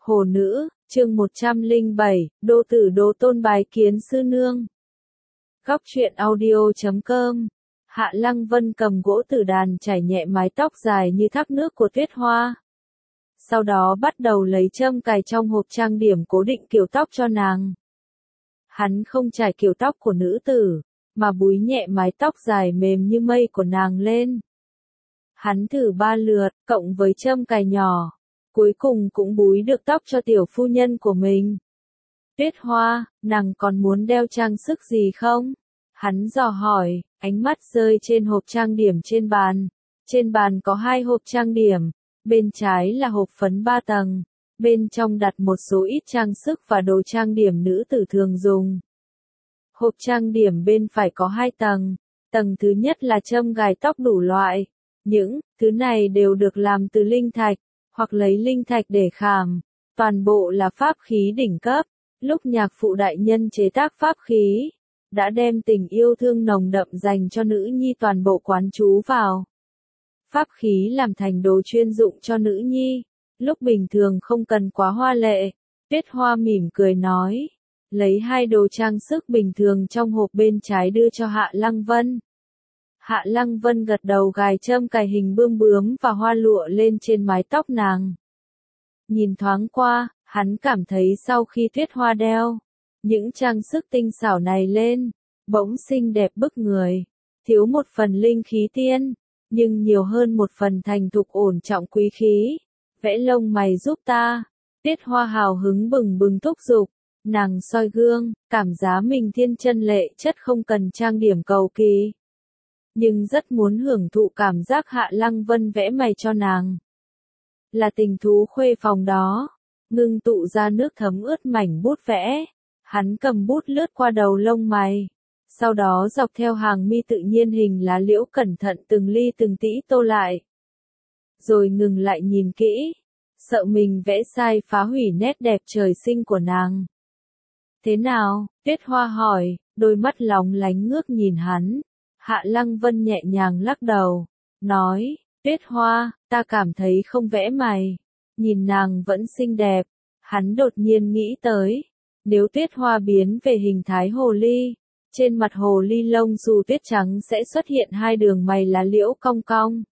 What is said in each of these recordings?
Hồ nữ, chương 107, đô tử đô tôn bái kiến sư nương. Góc truyện audio.com. Hạ Lăng Vân cầm gỗ tử đàn chải nhẹ mái tóc dài như thác nước của Tuyết Hoa. Sau đó bắt đầu lấy châm cài trong hộp trang điểm cố định kiểu tóc cho nàng. Hắn không chải kiểu tóc của nữ tử, mà búi nhẹ mái tóc dài mềm như mây của nàng lên. Hắn thử 3 lượt, cộng với châm cài nhỏ. Cuối cùng cũng búi được tóc cho tiểu phu nhân của mình. Tuyết Hoa, nàng còn muốn đeo trang sức gì không? Hắn dò hỏi, ánh mắt rơi trên hộp trang điểm trên bàn. Trên bàn có 2 hộp trang điểm, bên trái là hộp phấn 3 tầng, bên trong đặt một số ít trang sức và đồ trang điểm nữ tử thường dùng. Hộp trang điểm bên phải có 2 tầng, tầng thứ nhất là châm gài tóc đủ loại. Những thứ này đều được làm từ linh thạch, hoặc lấy linh thạch để khảm, toàn bộ là pháp khí đỉnh cấp. Lúc nhạc phụ đại nhân chế tác pháp khí, đã đem tình yêu thương nồng đậm dành cho nữ nhi toàn bộ quán trú vào. Pháp khí làm thành đồ chuyên dụng cho nữ nhi, lúc bình thường không cần quá hoa lệ. Tuyết Hoa mỉm cười nói, lấy 2 đồ trang sức bình thường trong hộp bên trái đưa cho Hạ Lăng Vân. Hạ Lăng Vân gật đầu gài châm cài hình bươm bướm và hoa lụa lên trên mái tóc nàng. Nhìn thoáng qua, hắn cảm thấy sau khi Tuyết Hoa đeo những trang sức tinh xảo này lên, bỗng xinh đẹp bức người, thiếu một phần linh khí tiên, nhưng nhiều hơn một phần thành thục ổn trọng quý khí. Vẽ lông mày giúp ta. Tuyết Hoa hào hứng bừng bừng thúc giục, nàng soi gương, cảm giá mình thiên chân lệ chất không cần trang điểm cầu kỳ. Nhưng rất muốn hưởng thụ cảm giác Hạ Lăng Vân vẽ mày cho nàng. Là tình thú khuê phòng đó, ngưng tụ ra nước thấm ướt mảnh bút vẽ. Hắn cầm bút lướt qua đầu lông mày, sau đó dọc theo hàng mi tự nhiên hình lá liễu cẩn thận từng ly từng tĩ tô lại. Rồi ngừng lại nhìn kỹ, sợ mình vẽ sai phá hủy nét đẹp trời sinh của nàng. Thế nào? Tuyết Hoa hỏi, đôi mắt lóng lánh ngước nhìn hắn. Hạ Lăng Vân nhẹ nhàng lắc đầu, nói, Tuyết Hoa, ta cảm thấy không vẽ mày. Nhìn nàng vẫn xinh đẹp. Hắn đột nhiên nghĩ tới, nếu Tuyết Hoa biến về hình thái hồ ly, trên mặt hồ ly lông xù tuyết trắng sẽ xuất hiện 2 đường mày lá liễu cong cong.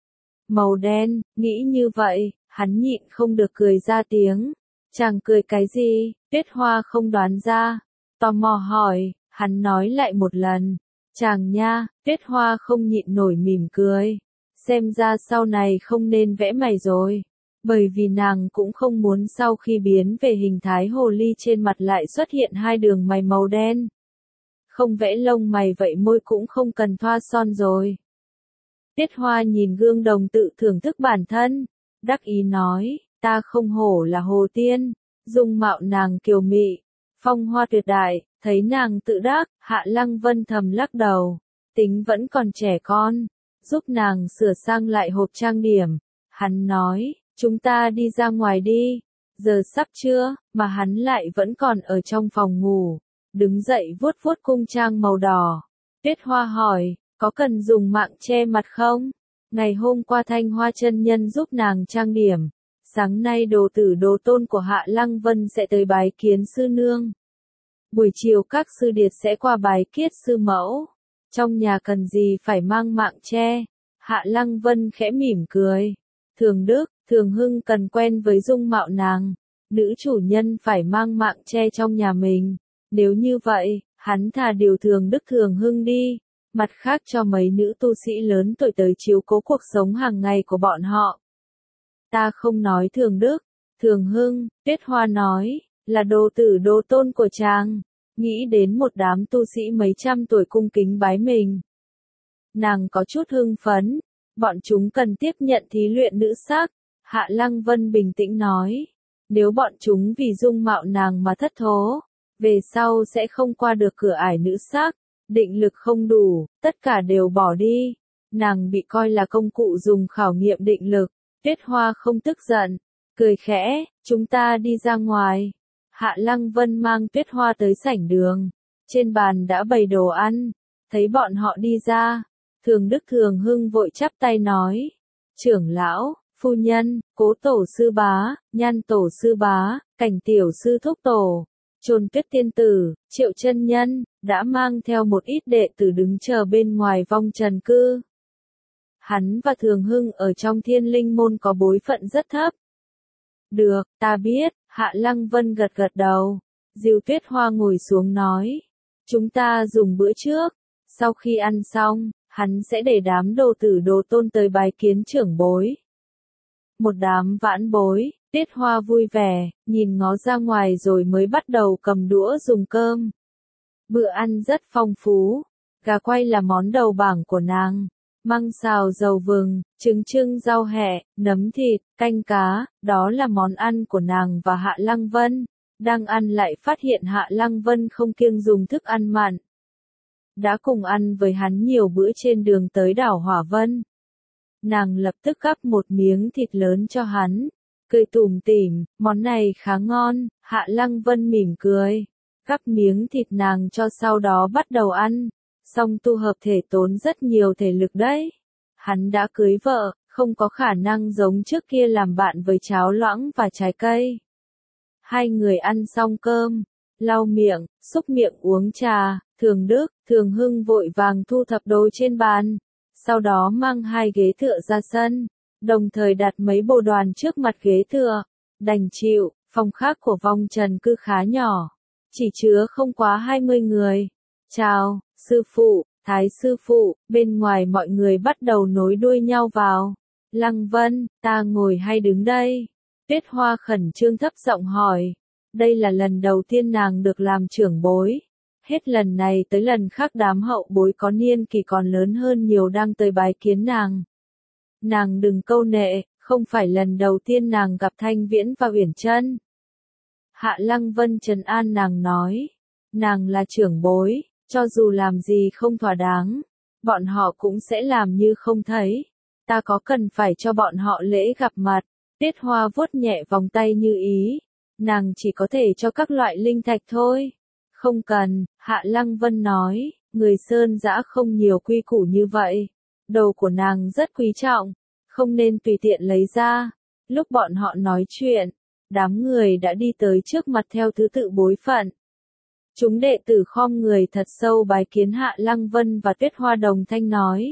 Màu đen, nghĩ như vậy, hắn nhịn không được cười ra tiếng. Chàng cười cái gì? Tuyết Hoa không đoán ra, tò mò hỏi, hắn nói lại một lần. Chàng nha. Tuyết Hoa không nhịn nổi mỉm cười. Xem ra sau này không nên vẽ mày rồi. Bởi vì nàng cũng không muốn sau khi biến về hình thái hồ ly trên mặt lại xuất hiện 2 đường mày màu đen. Không vẽ lông mày vậy môi cũng không cần thoa son rồi. Tuyết Hoa nhìn gương đồng tự thưởng thức bản thân, đắc ý nói, ta không hổ là hồ tiên. Dung mạo nàng kiều mị, phong hoa tuyệt đại. Thấy nàng tự đắc, Hạ Lăng Vân thầm lắc đầu, tính vẫn còn trẻ con, giúp nàng sửa sang lại hộp trang điểm. Hắn nói, chúng ta đi ra ngoài đi, giờ sắp trưa, mà hắn lại vẫn còn ở trong phòng ngủ, đứng dậy vuốt vuốt cung trang màu đỏ. Tuyết Hoa hỏi, có cần dùng mạng che mặt không? Ngày hôm qua Thanh Hoa chân nhân giúp nàng trang điểm, sáng nay đồ tử đồ tôn của Hạ Lăng Vân sẽ tới bái kiến sư nương. Buổi chiều các sư điệt sẽ qua bái kiết sư mẫu. Trong nhà cần gì phải mang mạng che? Hạ Lăng Vân khẽ mỉm cười. Thường Đức, Thường Hưng cần quen với dung mạo nàng. Nữ chủ nhân phải mang mạng che trong nhà mình. Nếu như vậy, hắn thà điều Thường Đức Thường Hưng đi. Mặt khác cho mấy nữ tu sĩ lớn tuổi tới chiếu cố cuộc sống hàng ngày của bọn họ. Ta không nói Thường Đức, Thường Hưng. Tuyết Hoa nói, là đồ tử đồ tôn của chàng. Nghĩ đến một đám tu sĩ mấy trăm tuổi cung kính bái mình. Nàng có chút hưng phấn, bọn chúng cần tiếp nhận thí luyện nữ sắc. Hạ Lăng Vân bình tĩnh nói, nếu bọn chúng vì dung mạo nàng mà thất thố, về sau sẽ không qua được cửa ải nữ sắc, định lực không đủ, tất cả đều bỏ đi. Nàng bị coi là công cụ dùng khảo nghiệm định lực. Tuyết Hoa không tức giận, cười khẽ, chúng ta đi ra ngoài. Hạ Lăng Vân mang Tuyết Hoa tới sảnh đường. Trên bàn đã bày đồ ăn. Thấy bọn họ đi ra, Thường Đức Thường Hưng vội chắp tay nói, trưởng lão, phu nhân, Cố tổ sư bá, Nhan tổ sư bá, Cảnh tiểu sư thúc tổ, Chồn Tuyết tiên tử, Triệu chân nhân, đã mang theo một ít đệ tử đứng chờ bên ngoài vong trần cư. Hắn và Thường Hưng ở trong Thiên Linh môn có bối phận rất thấp. Được, ta biết, Hạ Lăng Vân gật gật đầu. Diêu Tuyết Hoa ngồi xuống nói. Chúng ta dùng bữa trước. Sau khi ăn xong, hắn sẽ để đám đồ tử đồ tôn tới bái kiến trưởng bối. Một đám vãn bối, Tuyết Hoa vui vẻ, nhìn ngó ra ngoài rồi mới bắt đầu cầm đũa dùng cơm. Bữa ăn rất phong phú. Gà quay là món đầu bảng của nàng. Măng xào dầu vừng, trứng trưng rau hẹ, nấm thịt, canh cá, đó là món ăn của nàng và Hạ Lăng Vân. Đang ăn lại phát hiện Hạ Lăng Vân không kiêng dùng thức ăn mặn. Đã cùng ăn với hắn nhiều bữa trên đường tới đảo Hỏa Vân. Nàng lập tức gắp một miếng thịt lớn cho hắn, cười tủm tỉm, món này khá ngon. Hạ Lăng Vân mỉm cười, gắp miếng thịt nàng cho sau đó bắt đầu ăn. Song tu hợp thể tốn rất nhiều thể lực đấy. Hắn đã cưới vợ, không có khả năng giống trước kia làm bạn với cháo loãng và trái cây. Hai người ăn xong cơm, lau miệng, xúc miệng uống trà, Thường Đức, Thường Hưng vội vàng thu thập đồ trên bàn. Sau đó mang hai ghế tựa ra sân, đồng thời đặt mấy bộ đoàn trước mặt ghế tựa. Đành chịu, phòng khác của vong trần cư khá nhỏ, chỉ chứa không quá 20 người. Chào, sư phụ, Thái sư phụ, bên ngoài mọi người bắt đầu nối đuôi nhau vào. Lăng Vân, ta ngồi hay đứng đây? Tuyết Hoa khẩn trương thấp giọng hỏi. Đây là lần đầu tiên nàng được làm trưởng bối. Hết lần này tới lần khác đám hậu bối có niên kỷ còn lớn hơn nhiều đang tới bái kiến nàng. Nàng đừng câu nệ, không phải lần đầu tiên nàng gặp Thanh Viễn và Uyển Chân. Hạ Lăng Vân trấn an nàng nói. Nàng là trưởng bối, cho dù làm gì không thỏa đáng, bọn họ cũng sẽ làm như không thấy. Ta có cần phải cho bọn họ lễ gặp mặt? Tuyết Hoa vuốt nhẹ vòng tay như ý. Nàng chỉ có thể cho các loại linh thạch thôi. Không cần, Hạ Lăng Vân nói, người Sơn Dã không nhiều quy củ như vậy. Đồ của nàng rất quý trọng, không nên tùy tiện lấy ra. Lúc bọn họ nói chuyện, đám người đã đi tới trước mặt theo thứ tự bối phận. Chúng đệ tử khom người thật sâu bái kiến Hạ Lăng Vân và Tuyết Hoa đồng thanh nói.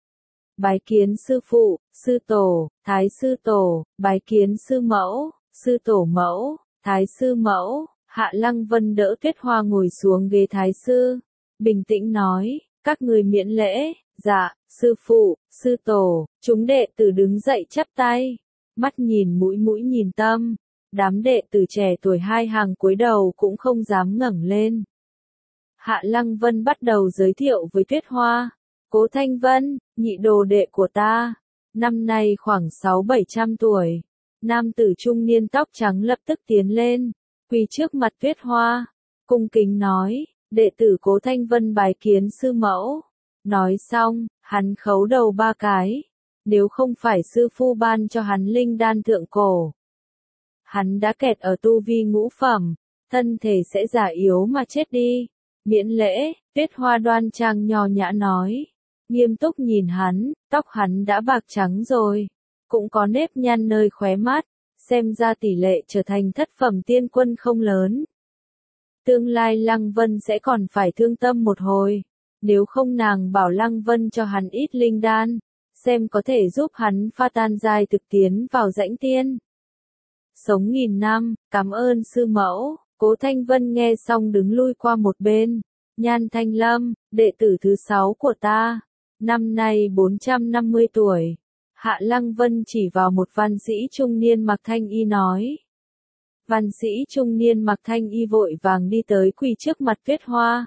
Bái kiến sư phụ, sư tổ, thái sư tổ, bái kiến sư mẫu, sư tổ mẫu, thái sư mẫu. Hạ Lăng Vân đỡ Tuyết Hoa ngồi xuống ghế thái sư, bình tĩnh nói, các người miễn lễ. Dạ, sư phụ, sư tổ. Chúng đệ tử đứng dậy chắp tay, mắt nhìn mũi nhìn tâm. Đám đệ tử trẻ tuổi hai hàng cúi đầu cũng không dám ngẩng lên. Hạ Lăng Vân bắt đầu giới thiệu với Tuyết Hoa. Cố Thanh Vân, nhị đồ đệ của ta. Năm nay khoảng 600-700 tuổi. Nam tử trung niên tóc trắng lập tức tiến lên, quỳ trước mặt Tuyết Hoa, cung kính nói, đệ tử Cố Thanh Vân bái kiến sư mẫu. Nói xong, hắn khấu đầu 3 cái. Nếu không phải sư phu ban cho hắn linh đan thượng cổ, hắn đã kẹt ở tu vi ngũ phẩm, thân thể sẽ già yếu mà chết đi. Miễn lễ, Tuyết Hoa đoan trang nho nhã nói. Nghiêm túc nhìn hắn, tóc hắn đã bạc trắng rồi, cũng có nếp nhăn nơi khóe mắt, xem ra tỷ lệ trở thành thất phẩm tiên quân không lớn. Tương lai Lăng Vân sẽ còn phải thương tâm một hồi, nếu không nàng bảo Lăng Vân cho hắn ít linh đan, xem có thể giúp hắn pha tan giai thực tiến vào rãnh tiên. Sống nghìn năm, cảm ơn sư mẫu. Cố Thanh Vân nghe xong đứng lui qua một bên. Nhan Thanh Lâm, đệ tử thứ 6 của ta, năm nay 450 tuổi. Hạ Lăng Vân chỉ vào một văn sĩ trung niên mặc thanh y nói. Văn sĩ trung niên mặc thanh y vội vàng đi tới quỳ trước mặt Tuyết Hoa.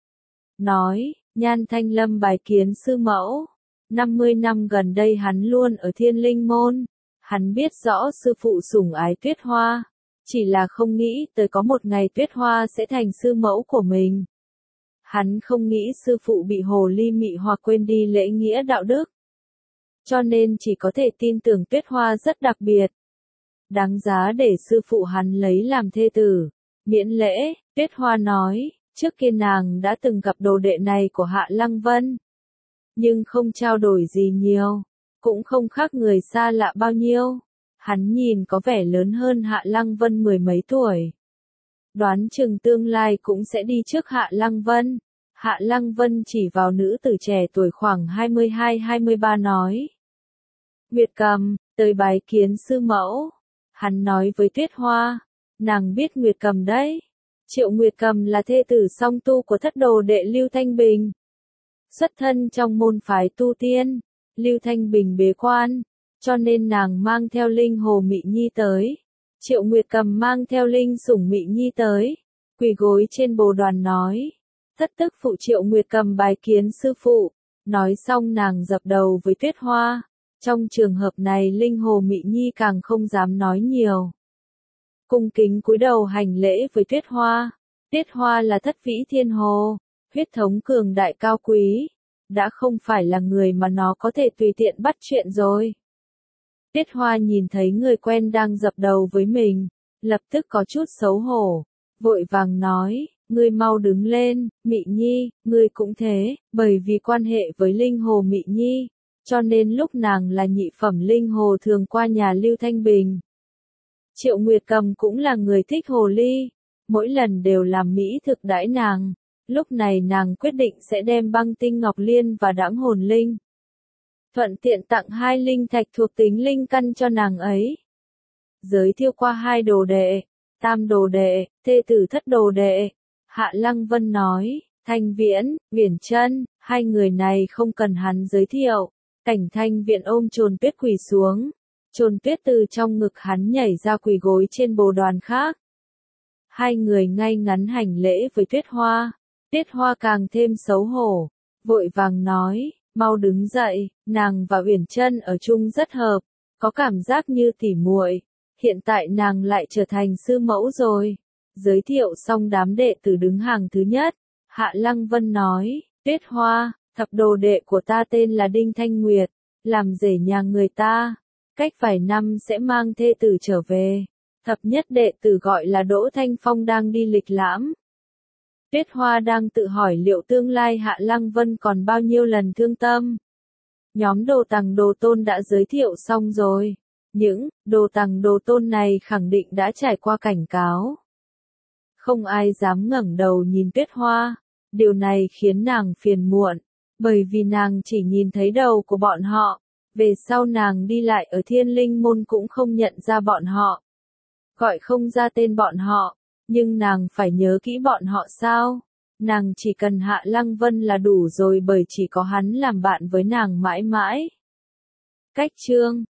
Nói, Nhan Thanh Lâm bái kiến sư mẫu. 50 năm gần đây hắn luôn ở Thiên Linh môn. Hắn biết rõ sư phụ sủng ái Tuyết Hoa. Chỉ là không nghĩ tới có một ngày Tuyết Hoa sẽ thành sư mẫu của mình. Hắn không nghĩ sư phụ bị hồ ly mị hoặc quên đi lễ nghĩa đạo đức. Cho nên chỉ có thể tin tưởng Tuyết Hoa rất đặc biệt. Đáng giá để sư phụ hắn lấy làm thê tử. Miễn lễ, Tuyết Hoa nói, trước kia nàng đã từng gặp đồ đệ này của Hạ Lăng Vân. Nhưng không trao đổi gì nhiều. cũng không khác người xa lạ bao nhiêu. Hắn nhìn có vẻ lớn hơn Hạ Lăng Vân mười mấy tuổi. Đoán chừng tương lai cũng sẽ đi trước Hạ Lăng Vân. Hạ Lăng Vân chỉ vào nữ tử trẻ tuổi khoảng 22-23 nói. Nguyệt Cầm, tới bái kiến sư mẫu. Hắn nói với Tuyết Hoa, nàng biết Nguyệt Cầm đấy. Triệu Nguyệt Cầm là thê tử song tu của thất đồ đệ Lưu Thanh Bình. Xuất thân trong môn phái tu tiên, Lưu Thanh Bình bế quan, cho nên nàng mang theo linh hồ Mị Nhi tới. Triệu Nguyệt Cầm mang theo linh sủng Mị Nhi tới, quỳ gối trên bồ đoàn nói. Thất tức phụ Triệu Nguyệt Cầm bái kiến sư phụ, nói xong nàng dập đầu với Tuyết Hoa. Trong trường hợp này linh hồ Mị Nhi càng không dám nói nhiều. Cung kính cúi đầu hành lễ với Tuyết Hoa. Tuyết Hoa là thất vĩ thiên hồ, huyết thống cường đại cao quý, đã không phải là người mà nó có thể tùy tiện bắt chuyện rồi. Tuyết Hoa nhìn thấy người quen đang dập đầu với mình, lập tức có chút xấu hổ, vội vàng nói, ngươi mau đứng lên, Mị Nhi, ngươi cũng thế, bởi vì quan hệ với linh hồ Mị Nhi, cho nên lúc nàng là nhị phẩm linh hồ thường qua nhà Lưu Thanh Bình. Triệu Nguyệt Cầm cũng là người thích hồ ly, mỗi lần đều làm mỹ thực đãi nàng, lúc này nàng quyết định sẽ đem băng tinh ngọc liên và đãng hồn linh. Thuận tiện tặng 2 linh thạch thuộc tính linh căn cho nàng ấy. Giới thiệu qua 2 đồ đệ, tam đồ đệ, thê tử thất đồ đệ. Hạ Lăng Vân nói, Thanh Viễn, Uyển Chân, 2 người này không cần hắn giới thiệu. Cảnh Thanh Viễn ôm Trồn Tuyết quỳ xuống. Trồn Tuyết từ trong ngực hắn nhảy ra quỳ gối trên bồ đoàn khác. 2 người ngay ngắn hành lễ với Tuyết Hoa. Tuyết Hoa càng thêm xấu hổ, vội vàng nói, mau đứng dậy, nàng và Uyển Chân ở chung rất hợp, có cảm giác như tỉ muội. Hiện tại nàng lại trở thành sư mẫu rồi. Giới thiệu xong đám đệ tử đứng hàng thứ nhất, Hạ Lăng Vân nói, Tuyết Hoa, thập đồ đệ của ta tên là Đinh Thanh Nguyệt, làm rể nhà người ta, cách vài năm sẽ mang thê tử trở về. Thập nhất đệ tử gọi là Đỗ Thanh Phong đang đi lịch lãm. Tuyết Hoa đang tự hỏi liệu tương lai Hạ Lăng Vân còn bao nhiêu lần thương tâm. Nhóm đồ tằng đồ tôn đã giới thiệu xong rồi. Những đồ tằng đồ tôn này khẳng định đã trải qua cảnh cáo. Không ai dám ngẩng đầu nhìn Tuyết Hoa. Điều này khiến nàng phiền muộn, bởi vì nàng chỉ nhìn thấy đầu của bọn họ. Về sau nàng đi lại ở Thiên Linh Môn cũng không nhận ra bọn họ. Gọi không ra tên bọn họ, nhưng nàng phải nhớ kỹ bọn họ sao? Nàng chỉ cần Hạ Lăng Vân là đủ rồi bởi chỉ có hắn làm bạn với nàng mãi mãi. Cách chương